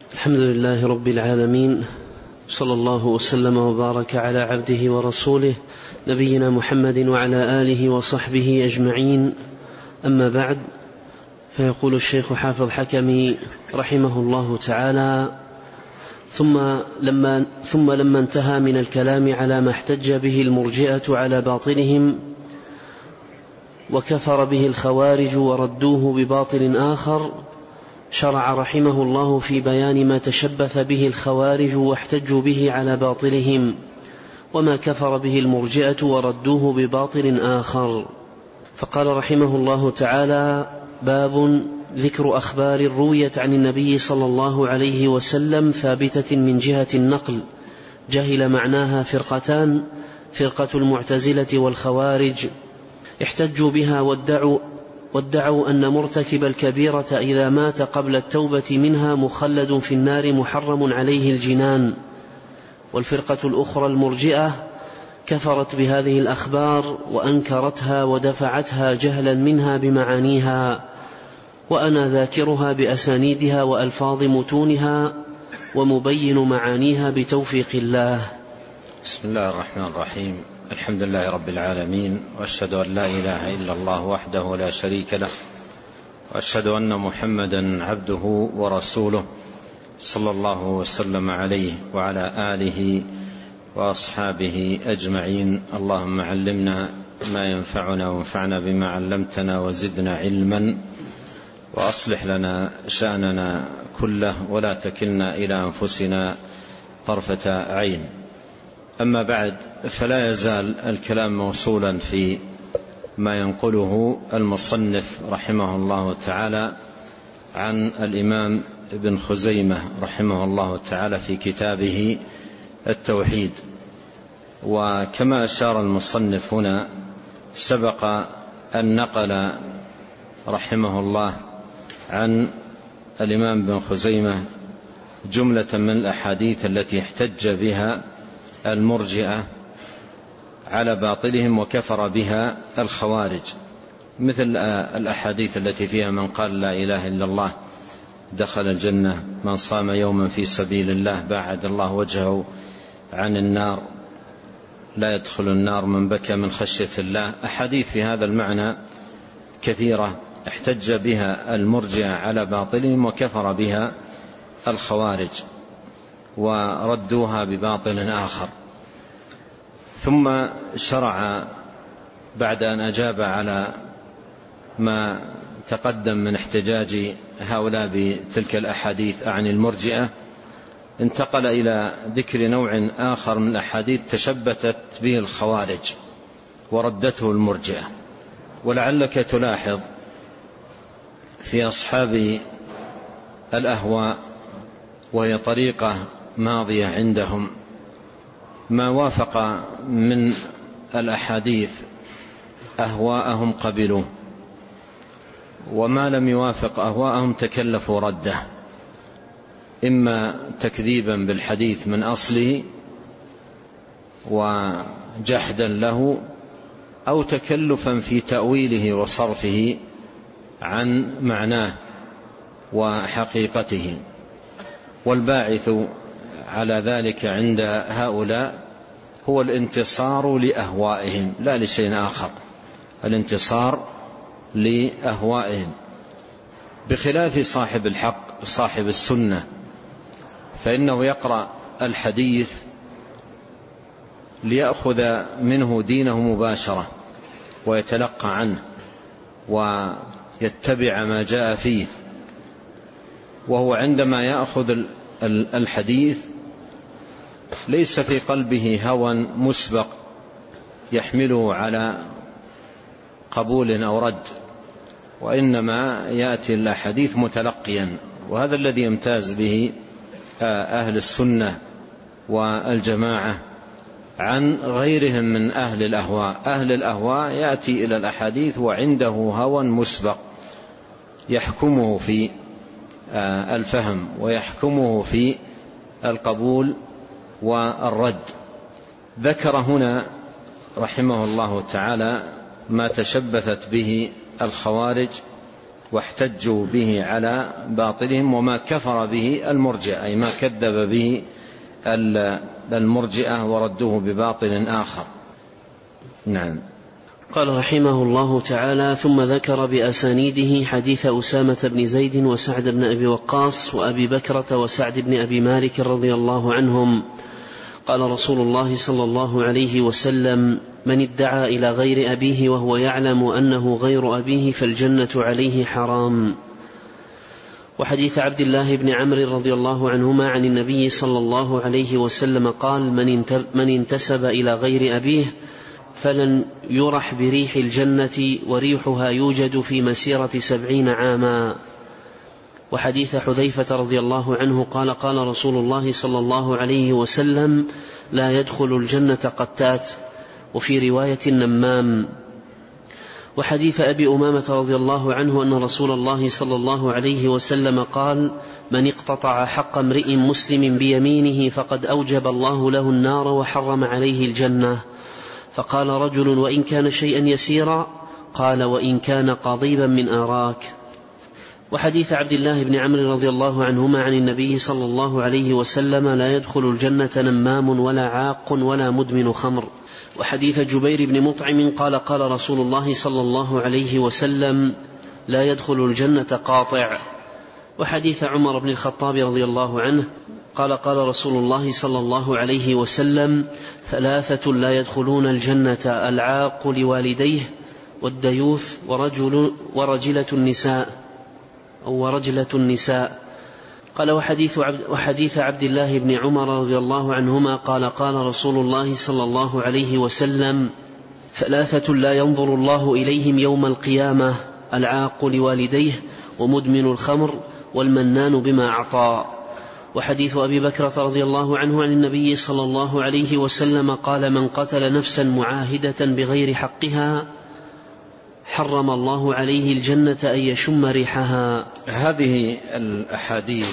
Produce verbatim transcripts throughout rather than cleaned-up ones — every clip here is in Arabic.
الحمد لله رب العالمين، صلى الله وسلم وبارك على عبده ورسوله نبينا محمد وعلى آله وصحبه أجمعين. أما بعد، فيقول الشيخ حافظ حكمي رحمه الله تعالى: ثم لما, ثم لما انتهى من الكلام على ما احتج به المرجئة على باطلهم وكفر به الخوارج وردوه بباطل آخر، شرع رحمه الله في بيان ما تشبث به الخوارج واحتجوا به على باطلهم وما كفر به المرجئة وردوه بباطل آخر. فقال رحمه الله تعالى: باب ذكر أخبار رويت عن النبي صلى الله عليه وسلم ثابتة من جهة النقل جهل معناها فرقتان: فرقة المعتزلة والخوارج، احتجوا بها وادعوا, وادعوا أن مرتكب الكبيرة إذا مات قبل التوبة منها مخلد في النار محرم عليه الجنان. والفرقة الأخرى المرجئة كفرت بهذه الأخبار وأنكرتها ودفعتها جهلا منها بمعانيها، وأنا ذاكرها بأسانيدها وألفاظ متونها ومبين معانيها بتوفيق الله. بسم الله الرحمن الرحيم. الحمد لله رب العالمين، وأشهد أن لا إله إلا الله وحده لا شريك له، وأشهد أن محمدا عبده ورسوله صلى الله وسلم عليه وعلى آله وأصحابه أجمعين. اللهم علمنا ما ينفعنا وانفعنا بما علمتنا وزدنا علما، وأصلح لنا شأننا كله ولا تكلنا إلى أنفسنا طرفة عين. أما بعد، فلا يزال الكلام موصولا في ما ينقله المصنف رحمه الله تعالى عن الإمام ابن خزيمة رحمه الله تعالى في كتابه التوحيد. وكما أشار المصنف هنا، سبق أن نقل رحمه الله عن الإمام ابن خزيمة جملة من الأحاديث التي احتج بها المرجئة على باطلهم وكفر بها الخوارج، مثل الأحاديث التي فيها: من قال لا إله إلا الله دخل الجنة، من صام يوما في سبيل الله باعد الله وجهه عن النار، لا يدخل النار من بكى من خشية الله. أحاديث في هذا المعنى كثيرة احتج بها المرجئة على باطلهم وكفر بها الخوارج وردوها بباطل آخر. ثم شرع بعد أن أجاب على ما تقدم من احتجاج هؤلاء بتلك الأحاديث عن المرجئة، انتقل إلى ذكر نوع آخر من الأحاديث تشبثت به الخوارج وردته المرجئة. ولعلك تلاحظ في أصحاب الأهواء، وهي طريقة ماضية عندهم، ما وافق من الأحاديث أهواءهم قبلوه، وما لم يوافق أهواءهم تكلفوا رده، إما تكذيبا بالحديث من أصله وجحدا له، أو تكلفا في تأويله وصرفه عن معناه وحقيقته. والباعث على ذلك عند هؤلاء هو الانتصار لأهوائهم لا لشيء آخر، الانتصار لأهوائهم، بخلاف صاحب الحق صاحب السنة، فإنه يقرأ الحديث ليأخذ منه دينه مباشرة ويتلقى عنه ويتبع ما جاء فيه. وهو عندما يأخذ الحديث ليس في قلبه هوى مسبق يحمله على قبول أو رد، وإنما يأتي الحديث متلقيا. وهذا الذي يمتاز به أهل السنة والجماعة عن غيرهم من أهل الأهواء. أهل الأهواء يأتي إلى الأحاديث وعنده هوى مسبق يحكمه في الفهم ويحكمه في القبول والرد. ذكر هنا رحمه الله تعالى ما تشبثت به الخوارج واحتجوا به على باطلهم، وما كفر به المرجئة، أي ما كذب به المرجئة وردوه بباطل آخر. نعم. قال رحمه الله تعالى: ثم ذكر بأسانيده حديث أسامة بن زيد وسعد بن أبي وقاص وأبي بكرة وسعد بن أبي مالك رضي الله عنهم قال رسول الله صلى الله عليه وسلم: من ادعى إلى غير أبيه وهو يعلم أنه غير أبيه فالجنة عليه حرام. وحديث عبد الله بن عمرو رضي الله عنهما عن النبي صلى الله عليه وسلم قال: من انتسب إلى غير أبيه فلن يرح بريح الجنة وريحها يوجد في مسيرة سبعين عاما. وحديث حذيفة رضي الله عنه قال: قال رسول الله صلى الله عليه وسلم: لا يدخل الجنة قتات، وفي رواية نمام. وحديث أبي أمامة رضي الله عنه أن رسول الله صلى الله عليه وسلم قال: من اقتطع حق امرئ مسلم بيمينه فقد أوجب الله له النار وحرم عليه الجنة. فقال رجل: وإن كان شيئا يسيرا؟ قال: وإن كان قضيبا من آراك. وحديث عبد الله بن عمرو رضي الله عنهما عن النبي صلى الله عليه وسلم: لا يدخل الجنة نمام ولا عاق ولا مدمن خمر. وحديث جبير بن مطعم قال: قال رسول الله صلى الله عليه وسلم: لا يدخل الجنة قاطع. وحديث عمر بن الخطاب رضي الله عنه قال: قال رسول الله صلى الله عليه وسلم: ثلاثة لا يدخلون الجنة: العاق لوالديه، والديوث، ورجل ورجلة النساء أو ورجلة النساء. قال: وحديث عبد, وحديث عبد الله بن عمر رضي الله عنهما قال: قال رسول الله صلى الله عليه وسلم: ثلاثة لا ينظر الله إليهم يوم القيامة: العاق لوالديه، ومدمن الخمر، والمنان بما أعطى. وحديث أبي بكرة رضي الله عنه عن النبي صلى الله عليه وسلم قال: من قتل نفسا معاهدة بغير حقها حرم الله عليه الجنة أن يشم ريحها. هذه الأحاديث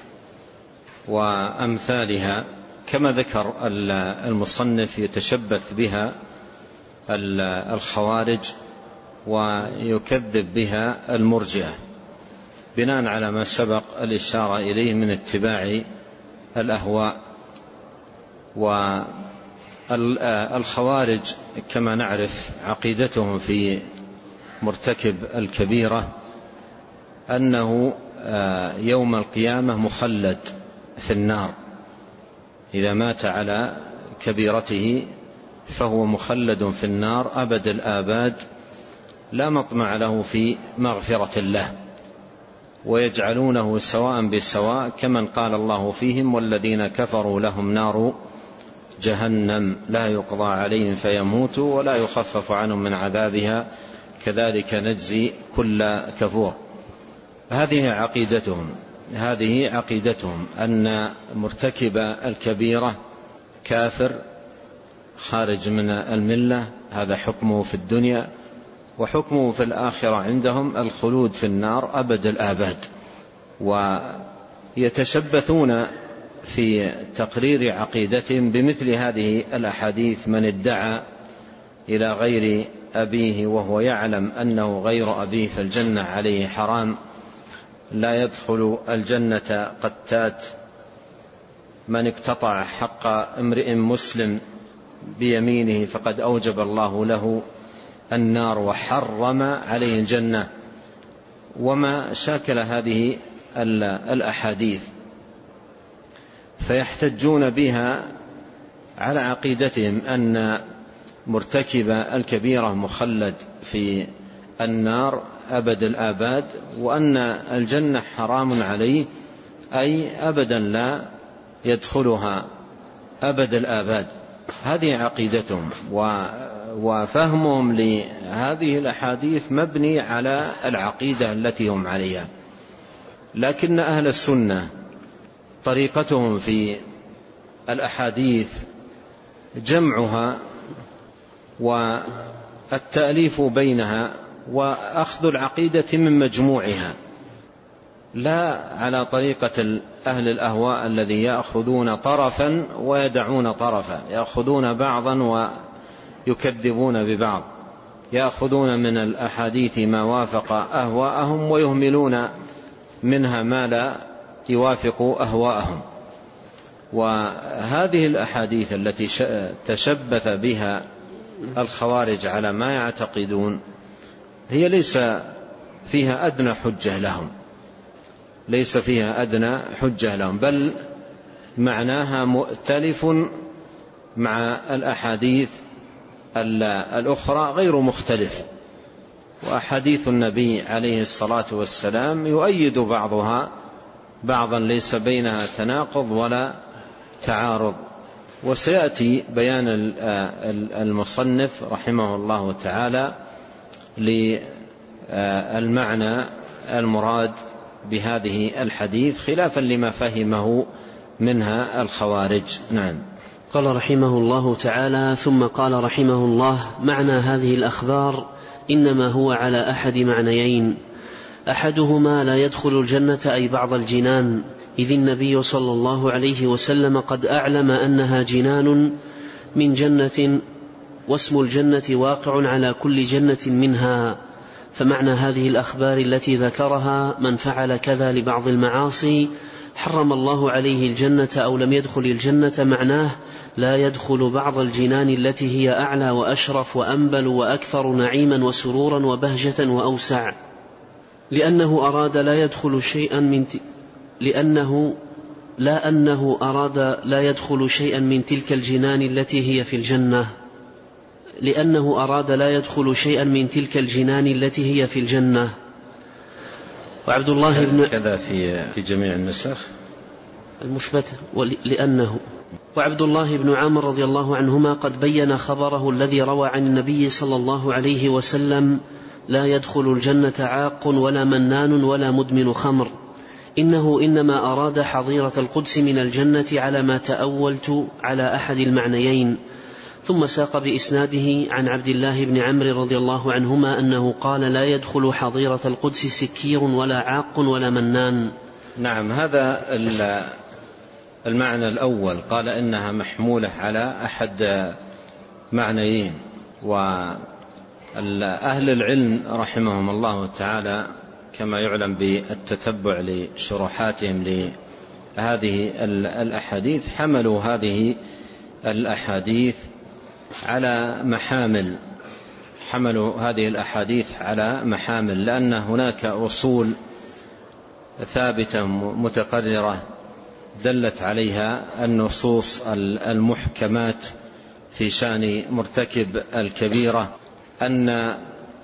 وأمثالها كما ذكر المصنف يتشبث بها الخوارج ويكذب بها المرجئة بناء على ما سبق الإشارة إليه من اتباع الأهواء. والخوارج كما نعرف عقيدتهم في مرتكب الكبيرة أنه يوم القيامة مخلد في النار، إذا مات على كبيرته فهو مخلد في النار أبد الآباد، لا مطمع له في مغفرة الله، ويجعلونه سواء بسواء كمن قال الله فيهم: والذين كفروا لهم نار جهنم لا يقضى عليهم فيموتوا ولا يخفف عنهم من عذابها كذلك نجزي كل كفور. هذه عقيدتهم هذه عقيدتهم أن مرتكب الكبيرة كافر خارج من الملة، هذا حكمه في الدنيا، وحكمه في الآخرة عندهم الخلود في النار أبد الآباد. ويتشبثون في تقرير عقيدتهم بمثل هذه الأحاديث: من ادعى إلى غير أبيه وهو يعلم أنه غير أبيه فالجنة عليه حرام، لا يدخل الجنة قتات، من اقتطع حق امرئ مسلم بيمينه فقد أوجب الله له النار وحرم عليه الجنة، وما شاكل هذه الأحاديث، فيحتجون بها على عقيدتهم أن مرتكب الكبيرة مخلد في النار أبد الآباد، وأن الجنة حرام عليه، أي أبدا لا يدخلها أبد الآباد. هذه عقيدتهم، وفهمهم لهذه الأحاديث مبني على العقيدة التي هم عليها. لكن أهل السنة طريقتهم في الأحاديث جمعها والتأليف بينها وأخذ العقيدة من مجموعها، لا على طريقة أهل الأهواء الذي يأخذون طرفا ويدعون طرفا، يأخذون بعضا ويكذبون ببعض. يأخذون من الأحاديث ما وافق أهواءهم ويهملون منها ما لا يوافق أهواءهم. وهذه الأحاديث التي تشبث بها الخوارج على ما يعتقدون هي ليس فيها أدنى حجة لهم، ليس فيها أدنى حجة لهم، بل معناها مؤتلف مع الأحاديث الأخرى غير مختلف. وأحاديث النبي عليه الصلاة والسلام يؤيد بعضها بعضا، ليس بينها تناقض ولا تعارض. وسيأتي بيان المصنف رحمه الله تعالى للمعنى المراد بهذه الحديث خلافا لما فهمه منها الخوارج. نعم. قال رحمه الله تعالى: ثم قال رحمه الله: معنى هذه الأخبار إنما هو على أحد معنيين، أحدهما لا يدخل الجنة أي بعض الجنان، إذ النبي صلى الله عليه وسلم قد أعلم أنها جنان من جنة، واسم الجنة واقع على كل جنة منها. فمعنى هذه الأخبار التي ذكرها: من فعل كذا لبعض المعاصي حرم الله عليه الجنة أو لم يدخل الجنة، معناه لا يدخل بعض الجنان التي هي أعلى وأشرف وأنبل وأكثر نعيما وسرورا وبهجة وأوسع، لأنه أراد لا يدخل شيئا من ت... لأنه لا أنه أراد لا يدخل شيئا من تلك الجنان التي هي في الجنة لأنه أراد لا يدخل شيئا من تلك الجنان التي هي في الجنة. وعبد الله بن كذا في في جميع النسخ المثبتة لأنه وعبد الله بن عمرو رضي الله عنهما قد بين خبره الذي روى عن النبي صلى الله عليه وسلم: لا يدخل الجنة عاق ولا منان ولا مدمن خمر، إنه إنما أراد حظيرة القدس من الجنة على ما تأولت على أحد المعنيين. ثم ساق بإسناده عن عبد الله بن عمرو رضي الله عنهما أنه قال: لا يدخل حظيرة القدس سكير ولا عاق ولا منان. نعم. هذا المعنى الأول قال إنها محمولة على أحد معنيين. وأهل العلم رحمهم الله تعالى كما يعلم بالتتبع لشروحاتهم لهذه الأحاديث حملوا هذه الأحاديث على محامل حملوا هذه الأحاديث على محامل لأن هناك أصول ثابتة متقررة دلت عليها النصوص المحكمات في شأن مرتكب الكبيرة، أن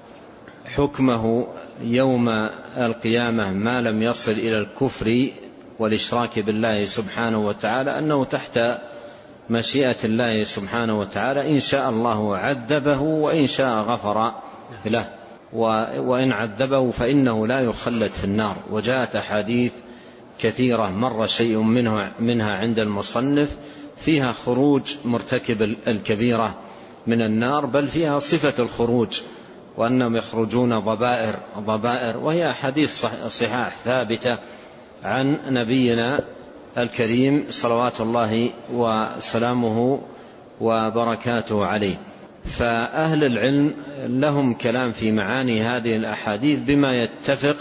حكمه يوم القيامة ما لم يصل إلى الكفر والإشراك بالله سبحانه وتعالى أنه تحت مشيئة الله سبحانه وتعالى، إن شاء الله عذبه وإن شاء غفر له، وإن عذبه فإنه لا يخلد في النار. وجاءت أحاديث كثيرة مر شيء منه منها عند المصنف فيها خروج مرتكب الكبيرة من النار، بل فيها صفة الخروج وأنهم يخرجون ضبائر ضبائر وهي أحاديث صحاح ثابتة عن نبينا الكريم صلوات الله وسلامه وبركاته عليه. فأهل العلم لهم كلام في معاني هذه الأحاديث بما يتفق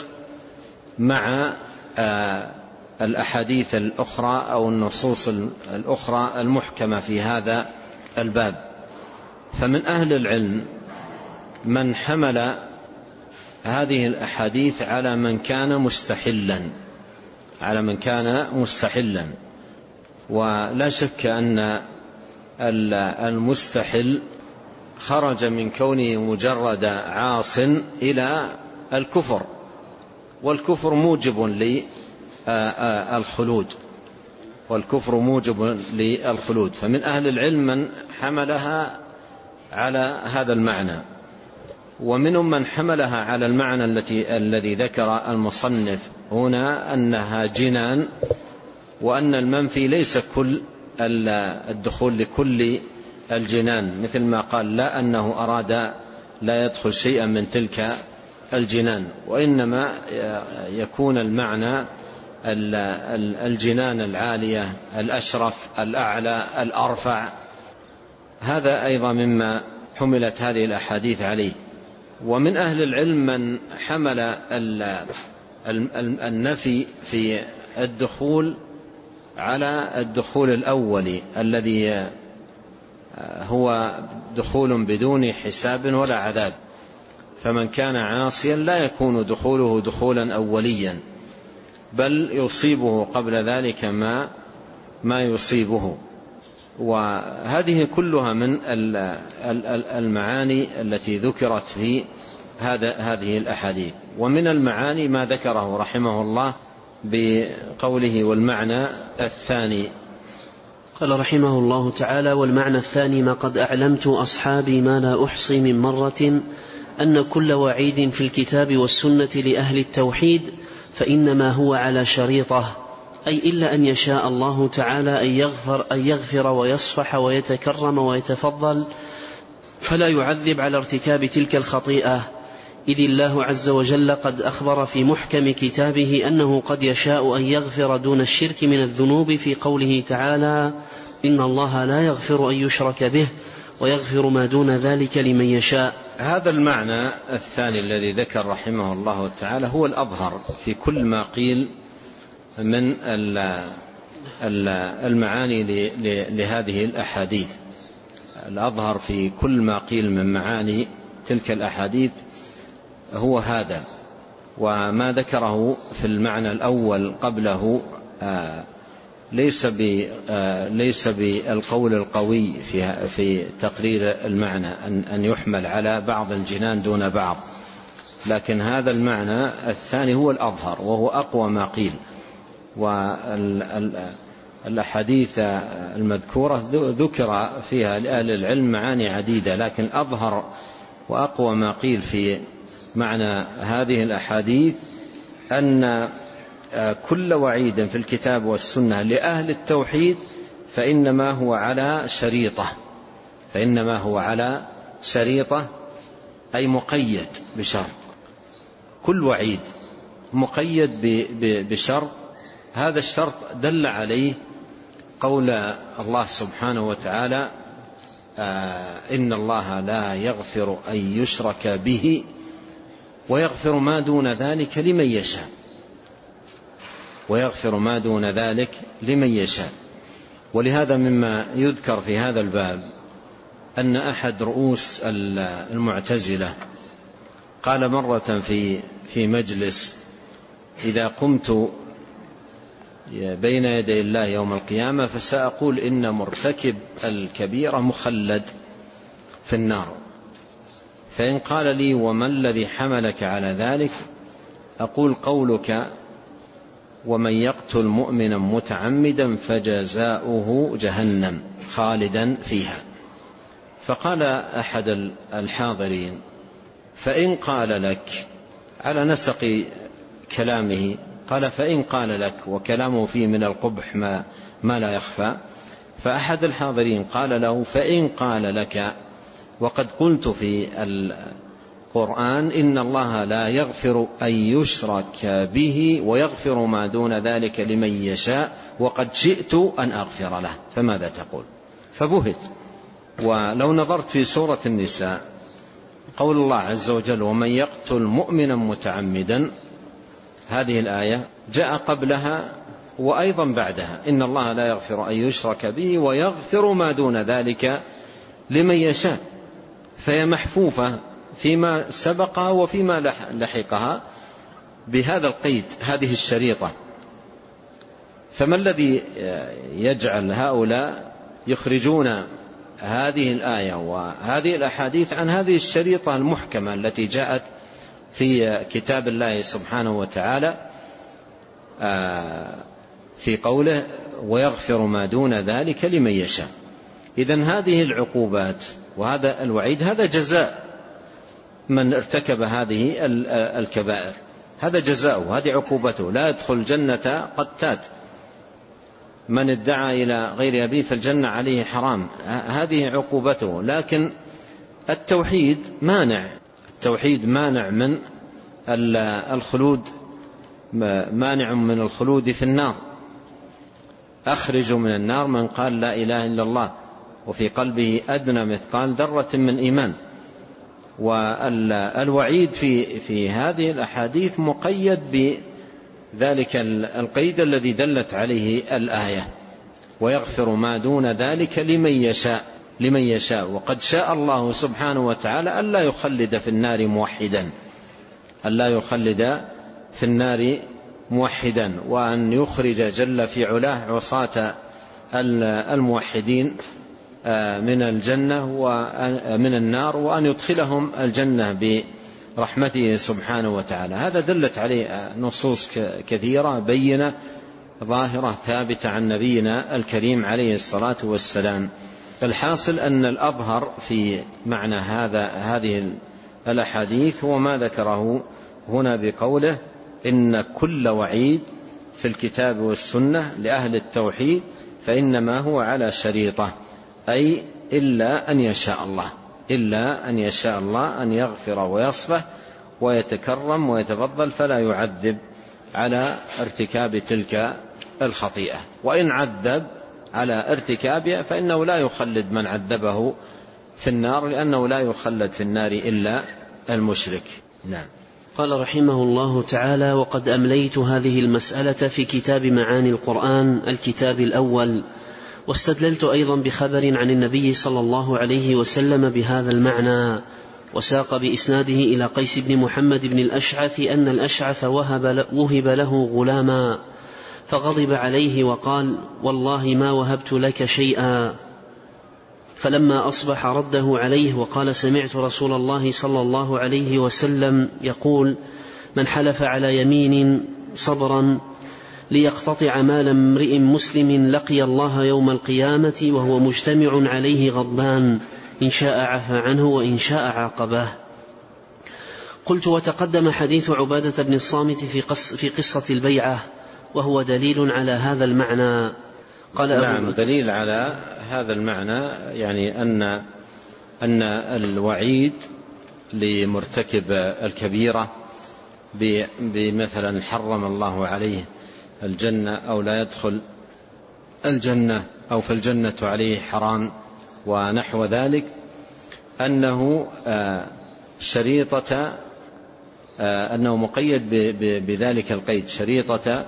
مع الأحاديث الأخرى أو النصوص الأخرى المحكمة في هذا الباب. فمن أهل العلم من حمل هذه الأحاديث على من كان مستحلا على من كان مستحلا ولا شك أن المستحل خرج من كونه مجرد عاص إلى الكفر، والكفر موجب للخلود والكفر موجب للخلود. فمن أهل العلم من حملها على هذا المعنى، ومنهم من حملها على المعنى التي الذي ذكر المصنف هنا أنها جنان، وأن المنفي ليس كل الدخول لكل الجنان، مثل ما قال لا أنه أراد لا يدخل شيئا من تلك الجنان، وإنما يكون المعنى الجنان العالية الأشرف الأعلى الأرفع. هذا أيضا مما حملت هذه الأحاديث عليه. ومن أهل العلم من حمل النفي في الدخول على الدخول الأول الذي هو دخول بدون حساب ولا عذاب، فمن كان عاصيا لا يكون دخوله دخولا أوليا، بل يصيبه قبل ذلك ما ما يصيبه. وهذه كلها من المعاني التي ذكرت في هذا هذه الأحاديث. ومن المعاني ما ذكره رحمه الله بقوله والمعنى الثاني. قال رحمه الله تعالى: والمعنى الثاني ما قد أعلمت أصحابي ما لا أحصي من مرة، أن كل وعيد في الكتاب والسنة لأهل التوحيد فإنما هو على شريطه، أي إلا أن يشاء الله تعالى أن يغفر, أن يغفر ويصفح ويتكرم ويتفضل فلا يعذب على ارتكاب تلك الخطيئة، إذ الله عز وجل قد أخبر في محكم كتابه أنه قد يشاء أن يغفر دون الشرك من الذنوب في قوله تعالى: إن الله لا يغفر أن يشرك به ويغفر ما دون ذلك لمن يشاء. هذا المعنى الثاني الذي ذكر رحمه الله تعالى هو الأظهر في كل ما قيل من المعاني لهذه الأحاديث. الأظهر في كل ما قيل من معاني تلك الأحاديث هو هذا. وما ذكره في المعنى الأول قبله ليس ليس بالقول القوي في في تقرير المعنى أن يحمل على بعض الجنان دون بعض، لكن هذا المعنى الثاني هو الأظهر وهو أقوى ما قيل. والأحاديث المذكورة ذكر فيها لأهل العلم معاني عديدة، لكن أظهر وأقوى ما قيل في معنى هذه الأحاديث أن كل وعيد في الكتاب والسنة لأهل التوحيد فإنما هو على شريطة، فإنما هو على شريطة أي مقيد بشرط. كل وعيد مقيد بشرط، هذا الشرط دل عليه قول الله سبحانه وتعالى: إن الله لا يغفر أن يشرك به ويغفر ما دون ذلك لمن يشاء، ويغفر ما دون ذلك لمن يشاء. ولهذا مما يذكر في هذا الباب أن أحد رؤوس المعتزلة قال مرة في في مجلس: إذا قمت بين يدي الله يوم القيامة فسأقول إن مرتكب الكبيرة مخلد في النار، فإن قال لي وما الذي حملك على ذلك؟ أقول قولك: ومن يقتل مؤمنا متعمدا فجزاؤه جهنم خالدا فيها. فقال أحد الحاضرين: فإن قال لك، على نسق كلامه قال: فإن قال لك، وكلامه فيه من القبح ما, ما لا يخفى. فأحد الحاضرين قال له: فإن قال لك وقد قلت في القرآن إن الله لا يغفر أن يشرك به ويغفر ما دون ذلك لمن يشاء وقد شئت أن أغفر له، فماذا تقول؟ فبهت. ولو نظرت في سورة النساء قول الله عز وجل: ومن يقتل مؤمنا متعمدا، هذه الآية جاء قبلها وأيضا بعدها: إن الله لا يغفر أن يشرك به ويغفر ما دون ذلك لمن يشاء. فهي محفوفة فيما سبقها وفيما لحقها بهذا القيد، هذه الشريطة. فما الذي يجعل هؤلاء يخرجون هذه الآية وهذه الأحاديث عن هذه الشريطة المحكمة التي جاءت في كتاب الله سبحانه وتعالى في قوله: ويغفر ما دون ذلك لمن يشاء؟ إذن هذه العقوبات وهذا الوعيد هذا جزاء من ارتكب هذه الكبائر، هذا جزاؤه، هذه عقوبته. لا يدخل الجنة قتات، من ادعى إلى غير أبيه فالجنة عليه حرام، هذه عقوبته. لكن التوحيد مانع، التوحيد مانع من الخلود، مانع من الخلود في النار. أخرج من النار من قال لا إله إلا الله وفي قلبه أدنى مثقال ذرة من إيمان. والوعيد في في هذه الأحاديث مقيد بذلك القيد الذي دلت عليه الآية: ويغفر ما دون ذلك لمن يشاء لمن يشاء. وقد شاء الله سبحانه وتعالى ألا يخلد في النار موحدا ألا يخلد في النار موحدا وأن يخرج جل في علاه عصاة الموحدين من الجنة ومن النار، وأن يدخلهم الجنة برحمته سبحانه وتعالى. هذا دلت عليه نصوص كثيرة بينة ظاهرة ثابتة عن نبينا الكريم عليه الصلاة والسلام. الحاصل أن الأظهر في معنى هذا هذه الأحاديث هو ما ذكره هنا بقوله: إن كل وعيد في الكتاب والسنة لأهل التوحيد فإنما هو على شريطة، أي إلا أن يشاء الله إلا أن يشاء الله أن يغفر ويصفح ويتكرم ويتفضل، فلا يعذب على ارتكاب تلك الخطيئة. وإن عذب على ارتكابها فإنه لا يخلد من عذبه في النار، لأنه لا يخلد في النار إلا المشرك. نعم. قال رحمه الله تعالى: وقد أمليت هذه المسألة في كتاب معاني القرآن الكتاب الأول، واستدللت أيضا بخبر عن النبي صلى الله عليه وسلم بهذا المعنى، وساق بإسناده إلى قيس بن محمد بن الأشعث أن الأشعث وهب, وهب له غلاما فغضب عليه وقال: والله ما وهبت لك شيئا. فلما أصبح رده عليه وقال: سمعت رسول الله صلى الله عليه وسلم يقول: من حلف على يمين صبرا ليقتطع مال امرئ مسلم لقي الله يوم القيامة وهو مجتمع عليه غضبان، إن شاء عفى عنه وإن شاء عاقبه. قلت: وتقدم حديث عبادة بن الصامت في, قص في قصة البيعة، وهو دليل على هذا المعنى. قال نعم، دليل على هذا المعنى، يعني أن أن الوعيد لمرتكب الكبيرة بمثلا حرم الله عليه الجنة أو لا يدخل الجنة أو في الجنة عليه حرام ونحو ذلك، أنه شريطة أنه مقيد بذلك القيد، شريطة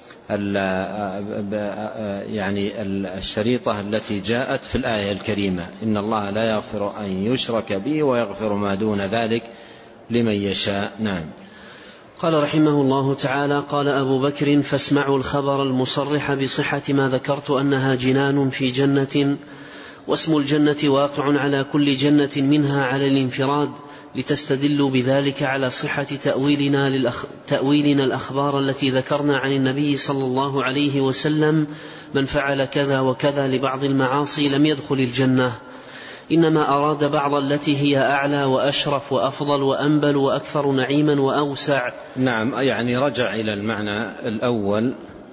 يعني الشريطة التي جاءت في الآية الكريمة: إن الله لا يغفر أن يشرك به ويغفر ما دون ذلك لمن يشاء. نعم. قال رحمه الله تعالى: قال أبو بكر: فاسمعوا الخبر المصرح بصحة ما ذكرت أنها جنان في جنة، واسم الجنة واقع على كل جنة منها على الانفراد، لتستدلوا بذلك على صحة تأويلنا, للأخ... تأويلنا الأخبار التي ذكرنا عن النبي صلى الله عليه وسلم: من فعل كذا وكذا لبعض المعاصي لم يدخل الجنة، إنما أراد بعض التي هي أعلى وأشرف وأفضل وأنبل وأكثر نعيما وأوسع. نعم، يعني رجع إلى المعنى الأول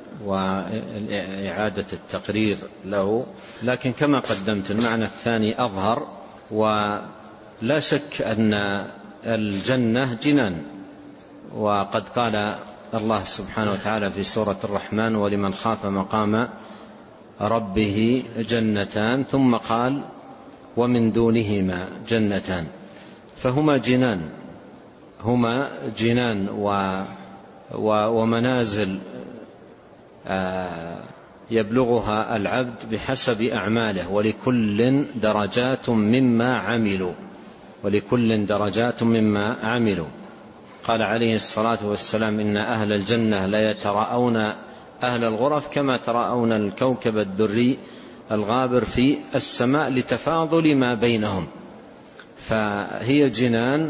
وإعادة التقرير له، لكن كما قدمت المعنى الثاني أظهر. ولا شك أن الجنة جنان، وقد قال الله سبحانه وتعالى في سورة الرحمن: ولمن خاف مقام ربه جنتان، ثم قال: ومن دونهما جنتان. فهما جنان هما جنان و ومنازل يبلغها العبد بحسب أعماله، ولكل درجات مما عملوا ولكل درجات مما عملوا. قال عليه الصلاة والسلام: إن أهل الجنة لا يتراءون أهل الغرف كما تراءون الكوكب الدري الغابر في السماء لتفاضل ما بينهم. فهي جنان،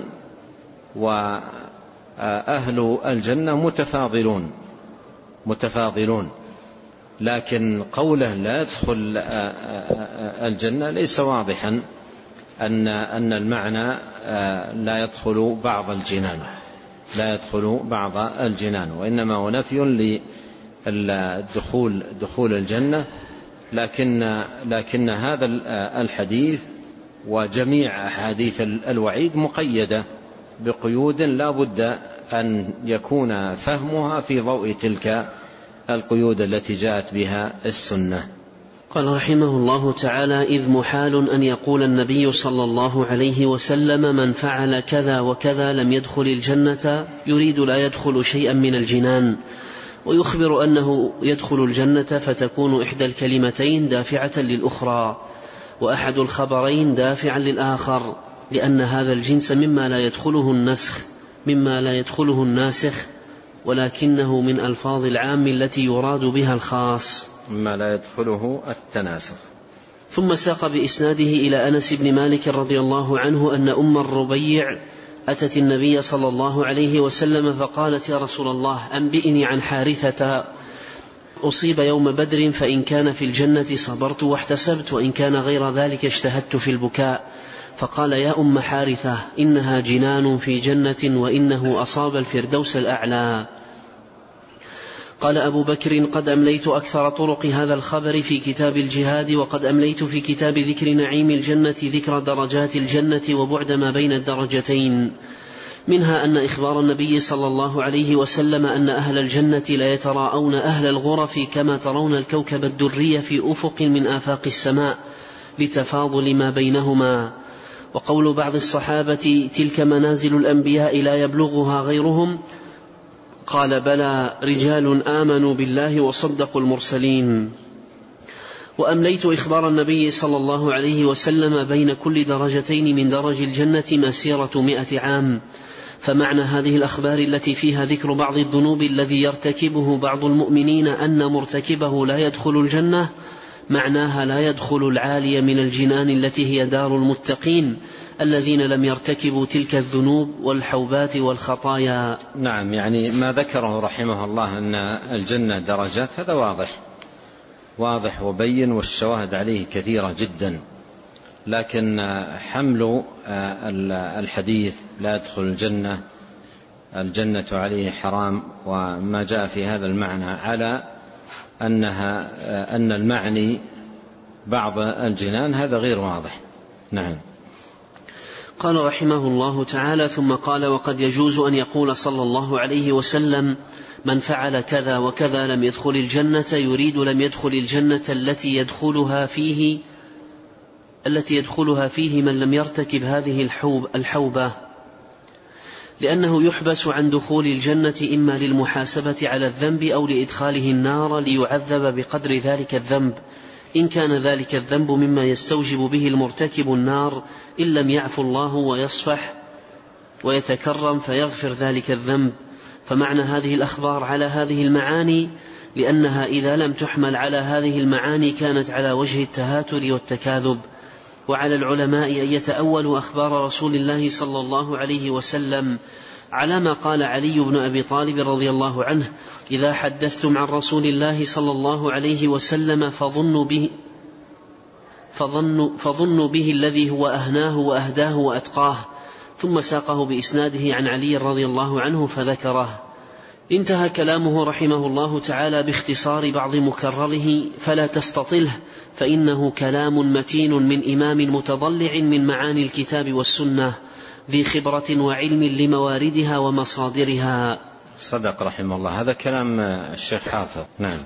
وأهل الجنة متفاضلون متفاضلون لكن قوله لا يدخل الجنة ليس واضحا أن أن المعنى لا يدخل بعض الجنان لا يدخل بعض الجنان وإنما هو نفي للدخول دخول الجنة. لكن لكن هذا الحديث وجميع أحاديث الوعيد مقيدة بقيود لا بد أن يكون فهمها في ضوء تلك القيود التي جاءت بها السنة. قال رحمه الله تعالى: إذ محال أن يقول النبي صلى الله عليه وسلم: من فعل كذا وكذا لم يدخل الجنة، يريد لا يدخل شيئا من الجنان، ويخبر أنه يدخل الجنة، فتكون إحدى الكلمتين دافعة للأخرى، وأحد الخبرين دافعا للآخر، لأن هذا الجنس مما لا يدخله النسخ مما لا يدخله الناسخ، ولكنه من ألفاظ العام التي يراد بها الخاص، مما لا يدخله التناسخ. ثم ساق بإسناده إلى أنس بن مالك رضي الله عنه أن أم الربيع أتت النبي صلى الله عليه وسلم فقالت: يا رسول الله، أنبئني عن حارثة، أصيب يوم بدر، فإن كان في الجنة صبرت واحتسبت، وإن كان غير ذلك اجتهدت في البكاء. فقال: يا أم حارثة، إنها جنان في جنة، وإنه أصاب الفردوس الأعلى. قال أبو بكر: قد أمليت أكثر طرق هذا الخبر في كتاب الجهاد، وقد أمليت في كتاب ذكر نعيم الجنة ذكر درجات الجنة وبعد ما بين الدرجتين، منها أن إخبار النبي صلى الله عليه وسلم أن أهل الجنة لا يتراءون أهل الغرف كما ترون الكوكب الدري في أفق من آفاق السماء لتفاضل ما بينهما. وقول بعض الصحابة: تلك منازل الأنبياء لا يبلغها غيرهم، قال: بلى، رجال آمنوا بالله وصدقوا المرسلين. وأمليت إخبار النبي صلى الله عليه وسلم بين كل درجتين من درج الجنة مسيرة مئة عام، فمعنى هذه الأخبار التي فيها ذكر بعض الذنوب الذي يرتكبه بعض المؤمنين أن مرتكبه لا يدخل الجنة، معناها لا يدخل العالي من الجنان التي هي دار المتقين الذين لم يرتكبوا تلك الذنوب والحوبات والخطايا. نعم، يعني ما ذكره رحمه الله أن الجنة درجات، هذا واضح واضح وبين، والشواهد عليه كثيرة جدا، لكن حمل الحديث لا يدخل الجنة الجنة عليه حرام وما جاء في هذا المعنى على أنها أن المعني بعض الجنان، هذا غير واضح. نعم. قال رحمه الله تعالى: ثم قال: وقد يجوز أن يقول صلى الله عليه وسلم: من فعل كذا وكذا لم يدخل الجنة، يريد لم يدخل الجنة التي يدخلها فيه التي يدخلها فيه من لم يرتكب هذه الحوب الحوبة، لأنه يحبس عن دخول الجنة إما للمحاسبة على الذنب أو لإدخاله النار ليعذب بقدر ذلك الذنب، إن كان ذلك الذنب مما يستوجب به المرتكب النار، إن لم يعفو الله ويصفح ويتكرم فيغفر ذلك الذنب. فمعنى هذه الأخبار على هذه المعاني، لأنها إذا لم تحمل على هذه المعاني كانت على وجه التهاتر والتكاذب. وعلى العلماء أن يتأولوا أخبار رسول الله صلى الله عليه وسلم على ما قال علي بن أبي طالب رضي الله عنه: إذا حدثتم عن رسول الله صلى الله عليه وسلم فظنوا به, فظنوا, فظنوا به الذي هو أهناه وأهداه وأتقاه. ثم ساقه بإسناده عن علي رضي الله عنه فذكره. انتهى كلامه رحمه الله تعالى باختصار بعض مكرره، فلا تستطله، فإنه كلام متين من إمام متضلع من معاني الكتاب والسنة، ذي خبرة وعلم لمواردها ومصادرها. صدق رحمه الله. هذا كلام الشيخ حافظ. نعم.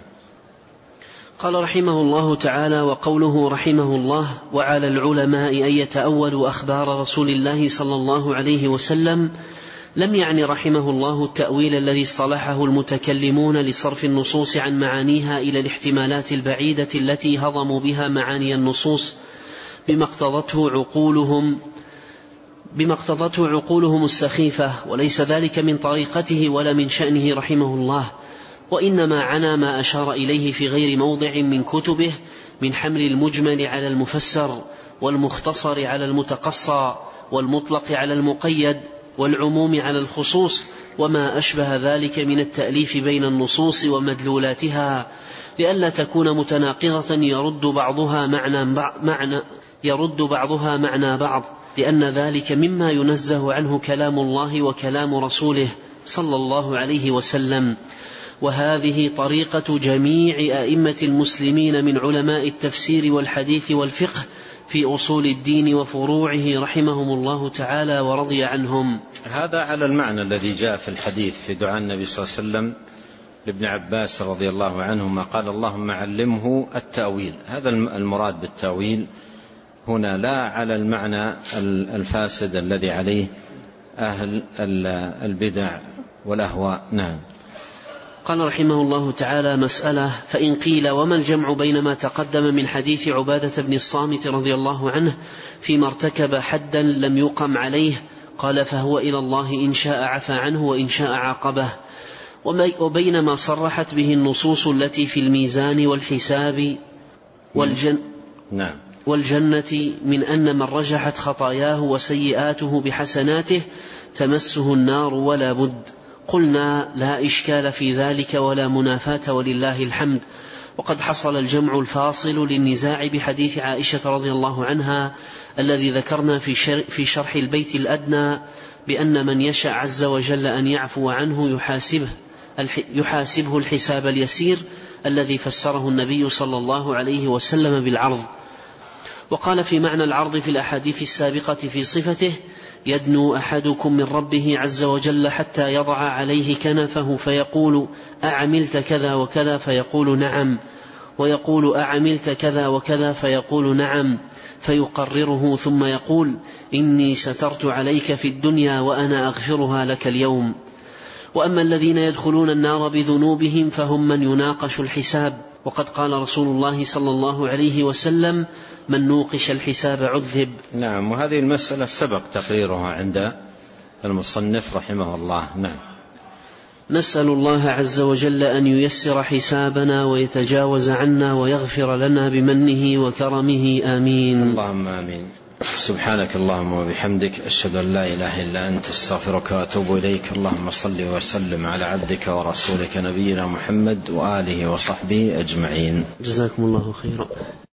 قال رحمه الله تعالى: وقوله رحمه الله: وعلى العلماء أن يتأولوا أخبار رسول الله صلى الله عليه وسلم، لم يعني رحمه الله التأويل الذي اصطلحه المتكلمون لصرف النصوص عن معانيها إلى الاحتمالات البعيدة التي هضموا بها معاني النصوص بما اقتضته عقولهم بما اقتضته عقولهم السخيفة، وليس ذلك من طريقته ولا من شأنه رحمه الله، وإنما عنا ما أشار إليه في غير موضع من كتبه من حمل المجمل على المفسر، والمختصر على المتقصى، والمطلق على المقيد، والعموم على الخصوص، وما أشبه ذلك من التأليف بين النصوص ومدلولاتها، لئلا تكون متناقضة يرد بعضها معنى معنى يرد بعضها معنى بعض، لأن ذلك مما ينزه عنه كلام الله وكلام رسوله صلى الله عليه وسلم. وهذه طريقة جميع أئمة المسلمين من علماء التفسير والحديث والفقه في أصول الدين وفروعه رحمهم الله تعالى ورضي عنهم. هذا على المعنى الذي جاء في الحديث في دعاء النبي صلى الله عليه وسلم لابن عباس رضي الله عنهما قال اللهم علمه التأويل. هذا المراد بالتأويل هنا لا على المعنى الفاسد الذي عليه أهل البدع والأهواء. نعم. قال رحمه الله تعالى: مسألة: فإن قيل وما الجمع بين ما تقدم من حديث عبادة بن الصامت رضي الله عنه فيما ارتكب حدا لم يقم عليه؟ قال: فهو إلى الله إن شاء عفى عنه وإن شاء عاقبه. وبين ما صرحت به النصوص التي في الميزان والحساب والجن نعم. والجنة من أن من رجحت خطاياه وسيئاته بحسناته تمسه النار ولا بد. قلنا: لا إشكال في ذلك ولا منافاة ولله الحمد. وقد حصل الجمع الفاصل للنزاع بحديث عائشة رضي الله عنها الذي ذكرنا في شرح البيت الأدنى بأن من يشاء عز وجل أن يعفو عنه يحاسبه, يحاسبه الحساب اليسير الذي فسره النبي صلى الله عليه وسلم بالعرض. وقال في معنى العرض في الأحاديث السابقة في صفته: يدنو أحدكم من ربه عز وجل حتى يضع عليه كنفه فيقول: أعملت كذا وكذا؟ فيقول: نعم. ويقول: أعملت كذا وكذا؟ فيقول: نعم. فيقرره ثم يقول: إني سترت عليك في الدنيا وأنا أغفرها لك اليوم. وأما الذين يدخلون النار بذنوبهم فهم من يناقش الحساب. وقد قال رسول الله صلى الله عليه وسلم: من نوقش الحساب عذب. نعم. وهذه المسألة سبق تقريرها عند المصنف رحمه الله. نعم. نسأل الله عز وجل أن ييسر حسابنا ويتجاوز عنا ويغفر لنا بمنه وكرمه. آمين. اللهم آمين. سبحانك اللهم وبحمدك، أشهد أن لا إله إلا أنت، استغفرك وأتوب إليك. اللهم صل وسلم على عبدك ورسولك نبينا محمد وآله وصحبه أجمعين. جزاكم الله خيرا.